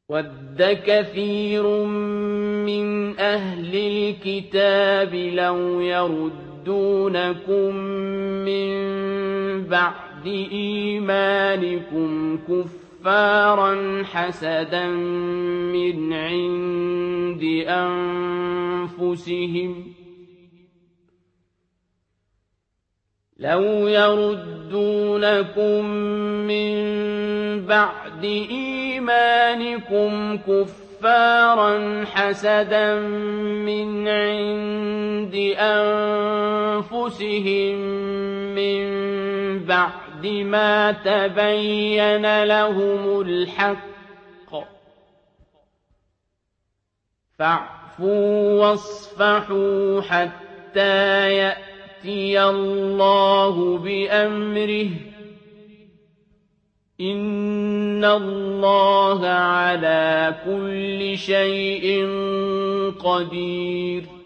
وَدَّ كَثِيرٌ مِّنْ أَهْلِ الْكِتَابِ لَوْ يَرُدُّونَكُم مِّن بَعْدِ إِيمَانِكُمْ كُفَّارًا حَسَدًا مِّنْ عِندِ أَنفُسِهِم مِّن بَعْدِ مَا تَبَيَّنَ لَهُمُ الْحَقُّ ۖ فَاعْفُوا وَاصْفَحُوا حَتَّىٰ يَأْتِيَ اللَّهُ بِأَمْرِهِ ۗ إِنَّ اللَّهَ عَلَىٰ كُلِّ شَيْءٍ قَدِيرٌ